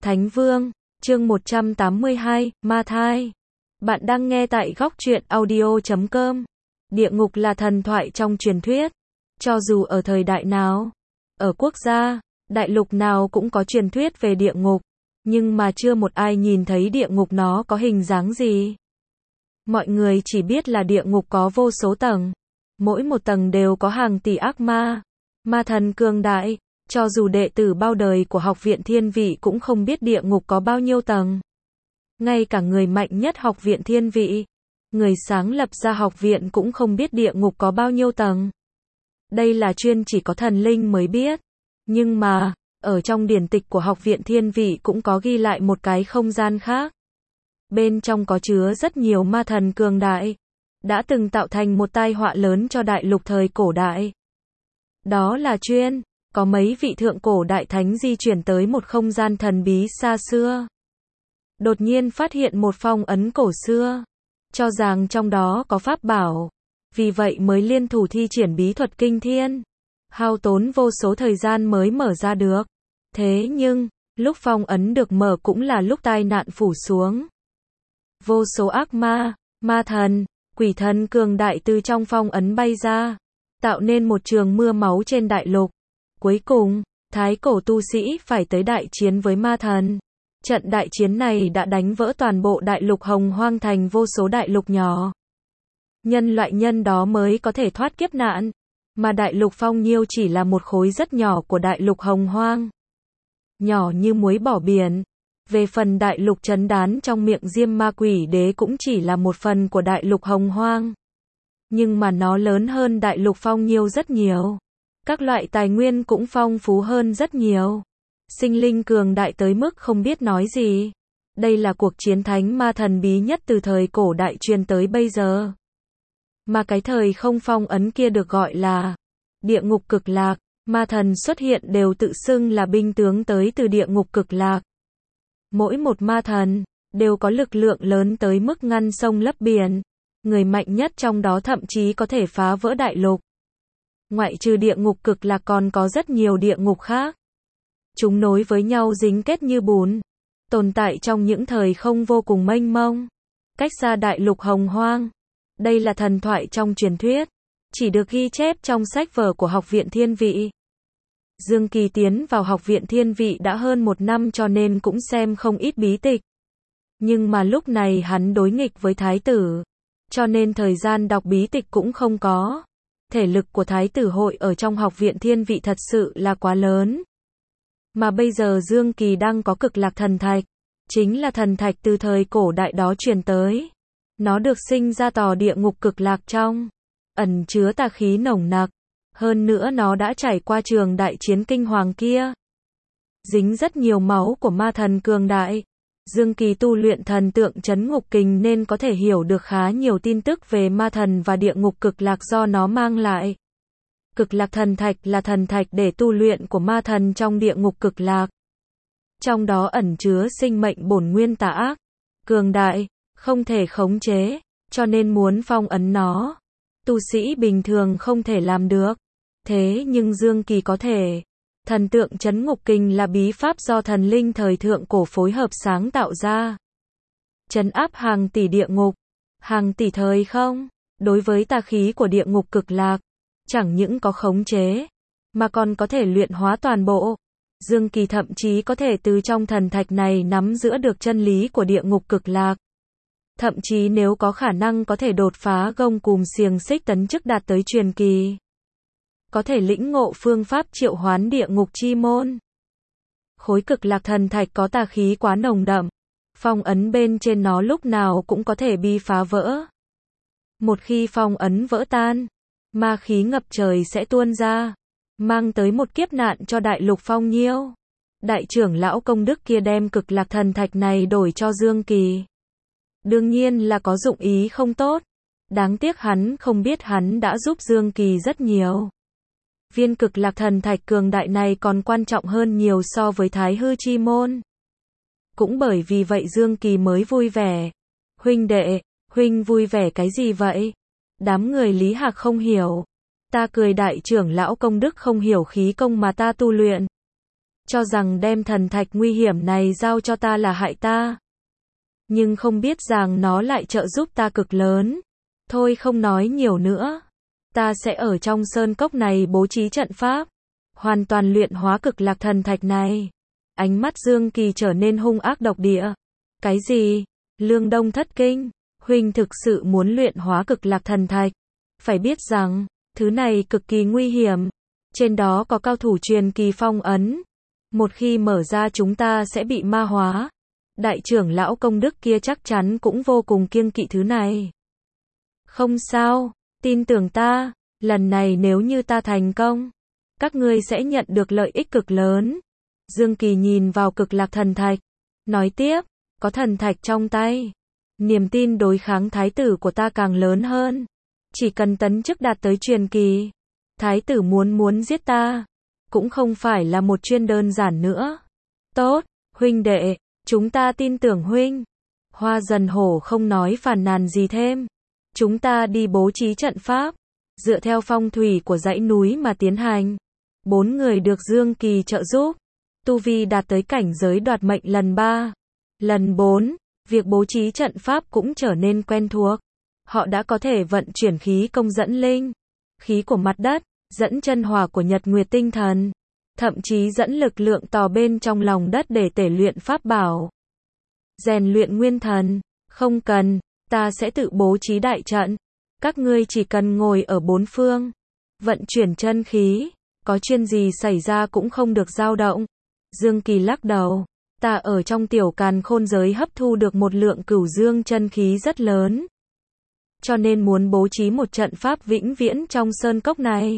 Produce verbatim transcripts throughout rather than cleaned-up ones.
Thánh Vương, chương một trăm tám mươi hai, Ma Thai. Bạn đang nghe tại góc truyện audio chấm com. Địa ngục là thần thoại trong truyền thuyết. Cho dù ở thời đại nào, ở quốc gia, đại lục nào cũng có truyền thuyết về địa ngục, nhưng mà chưa một ai nhìn thấy địa ngục nó có hình dáng gì. Mọi người chỉ biết là địa ngục có vô số tầng, mỗi một tầng đều có hàng tỷ ác ma, ma thần cường đại. Cho dù đệ tử bao đời của Học viện Thiên Vị cũng không biết địa ngục có bao nhiêu tầng. Ngay cả người mạnh nhất Học viện Thiên Vị, người sáng lập ra học viện cũng không biết địa ngục có bao nhiêu tầng. Đây là chuyên chỉ có thần linh mới biết. Nhưng mà, ở trong điển tịch của Học viện Thiên Vị cũng có ghi lại một cái không gian khác. Bên trong có chứa rất nhiều ma thần cường đại, đã từng tạo thành một tai họa lớn cho đại lục thời cổ đại. Đó là chuyên có mấy vị thượng cổ đại thánh di chuyển tới một không gian thần bí xa xưa. Đột nhiên phát hiện một phong ấn cổ xưa, cho rằng trong đó có pháp bảo, vì vậy mới liên thủ thi triển bí thuật kinh thiên, hao tốn vô số thời gian mới mở ra được. Thế nhưng, lúc phong ấn được mở cũng là lúc tai nạn phủ xuống. Vô số ác ma, ma thần, quỷ thần cường đại từ trong phong ấn bay ra, tạo nên một trường mưa máu trên đại lục. Cuối cùng, thái cổ tu sĩ phải tới đại chiến với ma thần. Trận đại chiến này đã đánh vỡ toàn bộ đại lục hồng hoang thành vô số đại lục nhỏ. Nhân loại nhân đó mới có thể thoát kiếp nạn, mà đại lục Phong Nhiêu chỉ là một khối rất nhỏ của đại lục hồng hoang. Nhỏ như muối bỏ biển. Về phần đại lục trấn đán trong miệng Diêm Ma Quỷ Đế cũng chỉ là một phần của đại lục hồng hoang. Nhưng mà nó lớn hơn đại lục Phong Nhiêu rất nhiều. Các loại tài nguyên cũng phong phú hơn rất nhiều. Sinh linh cường đại tới mức không biết nói gì. Đây là cuộc chiến thánh ma thần bí nhất từ thời cổ đại truyền tới bây giờ. Mà cái thời không phong ấn kia được gọi là địa ngục cực lạc. Ma thần xuất hiện đều tự xưng là binh tướng tới từ địa ngục cực lạc. Mỗi một ma thần đều có lực lượng lớn tới mức ngăn sông lấp biển. Người mạnh nhất trong đó thậm chí có thể phá vỡ đại lục. Ngoại trừ địa ngục cực lạc còn có rất nhiều địa ngục khác. Chúng nối với nhau dính kết như bùn, tồn tại trong những thời không vô cùng mênh mông, cách xa đại lục hồng hoang. Đây là thần thoại trong truyền thuyết, chỉ được ghi chép trong sách vở của Học viện Thiên Vị. Dương Kỳ tiến vào Học viện Thiên Vị đã hơn một năm cho nên cũng xem không ít bí tịch. Nhưng mà lúc này hắn đối nghịch với thái tử, cho nên thời gian đọc bí tịch cũng không có. Thể lực của thái tử hội ở trong Học viện Thiên Vị thật sự là quá lớn. Mà bây giờ Dương Kỳ đang có cực lạc thần thạch, chính là thần thạch từ thời cổ đại đó truyền tới. Nó được sinh ra tòa địa ngục cực lạc trong, ẩn chứa tà khí nồng nặc. Hơn nữa nó đã trải qua trường đại chiến kinh hoàng kia, dính rất nhiều máu của ma thần cường đại. Dương Kỳ tu luyện thần tượng trấn ngục kình nên có thể hiểu được khá nhiều tin tức về ma thần và địa ngục cực lạc do nó mang lại. Cực lạc thần thạch là thần thạch để tu luyện của ma thần trong địa ngục cực lạc. Trong đó ẩn chứa sinh mệnh bổn nguyên tà ác, cường đại, không thể khống chế, cho nên muốn phong ấn nó, tu sĩ bình thường không thể làm được. Thế nhưng Dương Kỳ có thể. Thần tượng trấn ngục kình là bí pháp do thần linh thời thượng cổ phối hợp sáng tạo ra. Trấn áp hàng tỷ địa ngục, hàng tỷ thời không. Đối với tà khí của địa ngục cực lạc, chẳng những có khống chế, mà còn có thể luyện hóa toàn bộ. Dương Kỳ thậm chí có thể từ trong thần thạch này nắm giữ được chân lý của địa ngục cực lạc. Thậm chí nếu có khả năng có thể đột phá gông cùm xiềng xích tấn chức đạt tới truyền kỳ. Có thể lĩnh ngộ phương pháp triệu hoán địa ngục chi môn. Khối cực lạc thần thạch có tà khí quá nồng đậm, phong ấn bên trên nó lúc nào cũng có thể bị phá vỡ. Một khi phong ấn vỡ tan, ma khí ngập trời sẽ tuôn ra, mang tới một kiếp nạn cho đại lục Phong Nhiêu. Đại trưởng lão công đức kia đem cực lạc thần thạch này đổi cho Dương Kỳ. Đương nhiên là có dụng ý không tốt. Đáng tiếc hắn không biết hắn đã giúp Dương Kỳ rất nhiều. Viên cực lạc thần thạch cường đại này còn quan trọng hơn nhiều so với Thái Hư Chi Môn. Cũng bởi vì vậy Dương Kỳ mới vui vẻ. Huynh đệ, huynh vui vẻ cái gì vậy? Đám người Lý Hạc không hiểu. Ta cười đại trưởng lão công đức không hiểu khí công mà ta tu luyện. cho rằng đem thần thạch nguy hiểm này giao cho ta là hại ta. Nhưng không biết rằng nó lại trợ giúp ta cực lớn. Thôi không nói nhiều nữa. Ta sẽ ở trong sơn cốc này bố trí trận pháp. Hoàn toàn luyện hóa cực lạc thần thạch này. Ánh mắt Dương Kỳ trở nên hung ác độc địa. Cái gì? Lương Đông thất kinh. Huynh thực sự muốn luyện hóa cực lạc thần thạch. Phải biết rằng, thứ này cực kỳ nguy hiểm. Trên đó có cao thủ truyền kỳ phong ấn. Một khi mở ra chúng ta sẽ bị ma hóa. Đại trưởng lão công đức kia chắc chắn cũng vô cùng kiêng kỵ thứ này. Không sao, tin tưởng ta, lần này nếu như ta thành công, các ngươi sẽ nhận được lợi ích cực lớn. Dương Kỳ nhìn vào cực lạc thần thạch, nói tiếp, có thần thạch trong tay, niềm tin đối kháng thái tử của ta càng lớn hơn. Chỉ cần tấn chức đạt tới truyền kỳ, thái tử muốn muốn giết ta, cũng không phải là một chuyện đơn giản nữa. Tốt, huynh đệ, chúng ta tin tưởng huynh. Hoa Dần Hổ không nói phàn nàn gì thêm. Chúng ta đi bố trí trận pháp, dựa theo phong thủy của dãy núi mà tiến hành. Bốn người được Dương Kỳ trợ giúp, tu vi đạt tới cảnh giới đoạt mệnh lần ba. Lần bốn, việc bố trí trận pháp cũng trở nên quen thuộc. Họ đã có thể vận chuyển khí công dẫn linh, khí của mặt đất, dẫn chân hỏa của nhật nguyệt tinh thần, thậm chí dẫn lực lượng tò bên trong lòng đất để tể luyện pháp bảo, rèn luyện nguyên thần. Không cần, ta sẽ tự bố trí đại trận. Các ngươi chỉ cần ngồi ở bốn phương, vận chuyển chân khí, có chuyện gì xảy ra cũng không được dao động. Dương Kỳ lắc đầu, ta ở trong tiểu càn khôn giới hấp thu được một lượng cửu dương chân khí rất lớn, cho nên muốn bố trí một trận pháp vĩnh viễn trong sơn cốc này.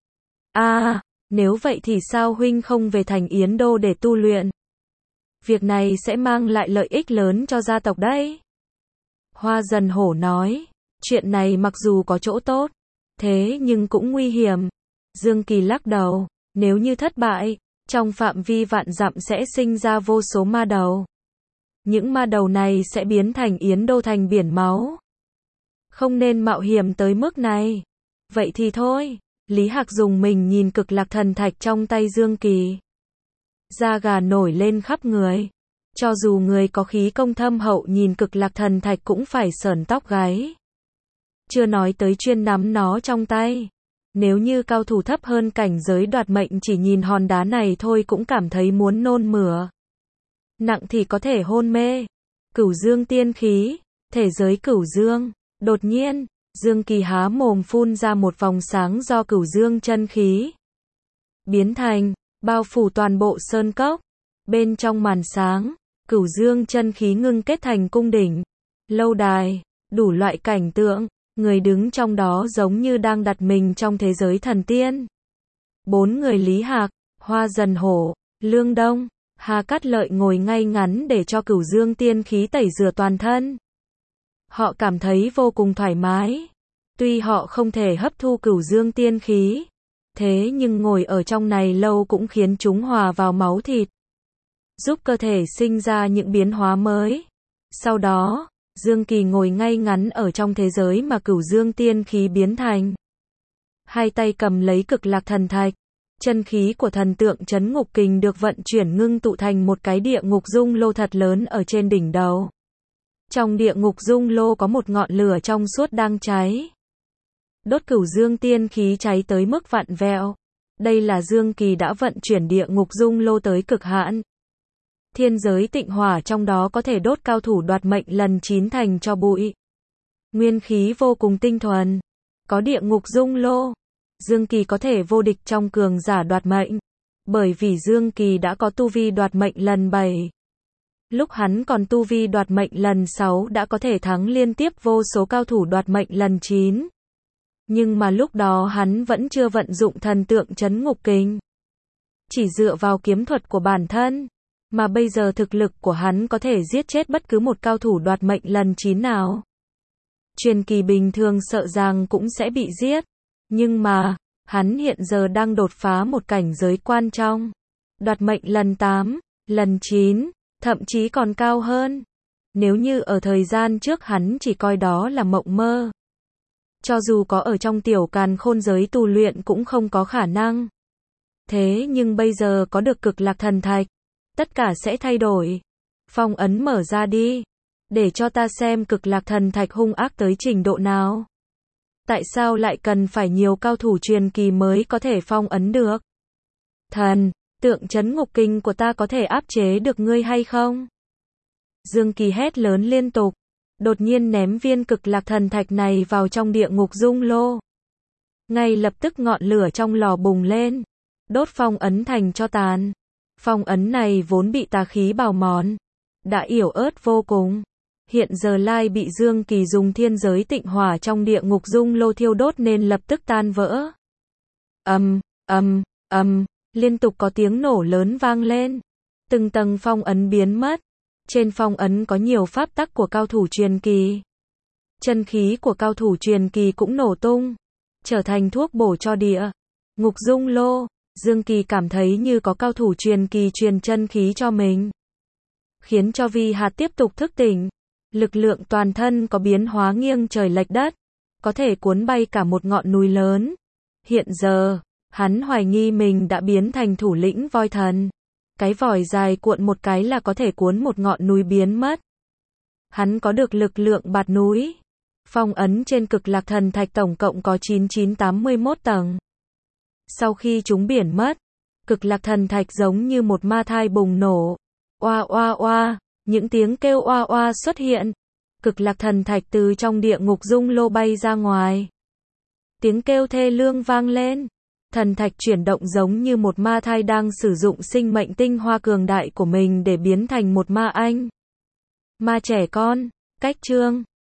À, nếu vậy thì sao huynh không về thành Yến Đô để tu luyện? Việc này sẽ mang lại lợi ích lớn cho gia tộc đấy. Hoa Dần Hổ nói, chuyện này mặc dù có chỗ tốt, thế nhưng cũng nguy hiểm. Dương Kỳ lắc đầu, nếu như thất bại, trong phạm vi vạn dặm sẽ sinh ra vô số ma đầu. Những ma đầu này sẽ biến thành Yến Đô thành biển máu. Không nên mạo hiểm tới mức này. Vậy thì thôi. Lý Hạc dùng mình nhìn cực lạc thần thạch trong tay Dương Kỳ. Da gà nổi lên khắp người. Cho dù người có khí công thâm hậu nhìn cực lạc thần thạch cũng phải sởn tóc gáy. Chưa nói tới chuyên nắm nó trong tay. Nếu như cao thủ thấp hơn cảnh giới đoạt mệnh chỉ nhìn hòn đá này thôi cũng cảm thấy muốn nôn mửa. Nặng thì có thể hôn mê. Cửu dương tiên khí, thể giới cửu dương. Đột nhiên, Dương Kỳ há mồm phun ra một vòng sáng do cửu dương chân khí biến thành, bao phủ toàn bộ sơn cốc. Bên trong màn sáng, cửu dương chân khí ngưng kết thành cung đỉnh, lâu đài, đủ loại cảnh tượng, người đứng trong đó giống như đang đặt mình trong thế giới thần tiên. Bốn người Lý Hạc, Hoa Dần Hổ, Lương Đông, Hà Cát Lợi ngồi ngay ngắn để cho cửu dương tiên khí tẩy rửa toàn thân. Họ cảm thấy vô cùng thoải mái. Tuy họ không thể hấp thu cửu dương tiên khí, thế nhưng ngồi ở trong này lâu cũng khiến chúng hòa vào máu thịt, giúp cơ thể sinh ra những biến hóa mới. Sau đó, Dương Kỳ ngồi ngay ngắn ở trong thế giới mà cửu dương tiên khí biến thành. Hai tay cầm lấy cực lạc thần thạch, chân khí của thần tượng Trấn Ngục Kình được vận chuyển ngưng tụ thành một cái địa ngục dung lô thật lớn ở trên đỉnh đầu. Trong địa ngục dung lô có một ngọn lửa trong suốt đang cháy. Đốt cửu dương tiên khí cháy tới mức vặn vẹo. Đây là Dương Kỳ đã vận chuyển địa ngục dung lô tới cực hạn. Thiên giới tịnh hỏa trong đó có thể đốt cao thủ đoạt mệnh lần chín thành cho bụi. Nguyên khí vô cùng tinh thuần. Có địa ngục dung lô, Dương Kỳ có thể vô địch trong cường giả đoạt mệnh. Bởi vì Dương Kỳ đã có tu vi đoạt mệnh lần bảy. Lúc hắn còn tu vi đoạt mệnh lần sáu đã có thể thắng liên tiếp vô số cao thủ đoạt mệnh lần chín. Nhưng mà lúc đó hắn vẫn chưa vận dụng thần tượng Trấn Ngục Kình. Chỉ dựa vào kiếm thuật của bản thân. Mà bây giờ thực lực của hắn có thể giết chết bất cứ một cao thủ đoạt mệnh lần chín nào. Truyền kỳ bình thường sợ rằng cũng sẽ bị giết. Nhưng mà, hắn hiện giờ đang đột phá một cảnh giới quan trọng. Đoạt mệnh lần tám, lần chín, thậm chí còn cao hơn. Nếu như ở thời gian trước hắn chỉ coi đó là mộng mơ. Cho dù có ở trong tiểu càn khôn giới tu luyện cũng không có khả năng. Thế nhưng bây giờ có được cực lạc thần thạch, tất cả sẽ thay đổi. Phong ấn mở ra đi, để cho ta xem cực lạc thần thạch hung ác tới trình độ nào. Tại sao lại cần phải nhiều cao thủ truyền kỳ mới có thể phong ấn được? Thần, tượng trấn ngục kinh của ta có thể áp chế được ngươi hay không? Dương Kỳ hét lớn liên tục, đột nhiên ném viên cực lạc thần thạch này vào trong địa ngục dung lô. Ngay lập tức ngọn lửa trong lò bùng lên, đốt phong ấn thành tro tàn. Phong ấn này vốn bị tà khí bào mòn, đã yểu ớt vô cùng. Hiện giờ lai bị Dương Kỳ dùng thiên giới tịnh hỏa trong địa ngục dung lô thiêu đốt nên lập tức tan vỡ. Ầm, ầm, ầm, liên tục có tiếng nổ lớn vang lên. Từng tầng phong ấn biến mất. Trên phong ấn có nhiều pháp tắc của cao thủ truyền kỳ. Chân khí của cao thủ truyền kỳ cũng nổ tung, trở thành thuốc bổ cho địa ngục dung lô. Dương Kỳ cảm thấy như có cao thủ truyền kỳ truyền chân khí cho mình, khiến cho Vi Hạt tiếp tục thức tỉnh. Lực lượng toàn thân có biến hóa nghiêng trời lệch đất, có thể cuốn bay cả một ngọn núi lớn. Hiện giờ, hắn hoài nghi mình đã biến thành thủ lĩnh voi thần. Cái vòi dài cuộn một cái là có thể cuốn một ngọn núi biến mất. Hắn có được lực lượng bạt núi. Phong ấn trên cực lạc thần thạch tổng cộng có chín nghìn chín trăm tám mươi mốt tầng. Sau khi chúng biển mất, cực lạc thần thạch giống như một ma thai bùng nổ. Oa oa oa, những tiếng kêu oa oa xuất hiện. Cực lạc thần thạch từ trong địa ngục dung lô bay ra ngoài. Tiếng kêu thê lương vang lên. Thần thạch chuyển động giống như một ma thai đang sử dụng sinh mệnh tinh hoa cường đại của mình để biến thành một ma anh. Ma trẻ con, cách chương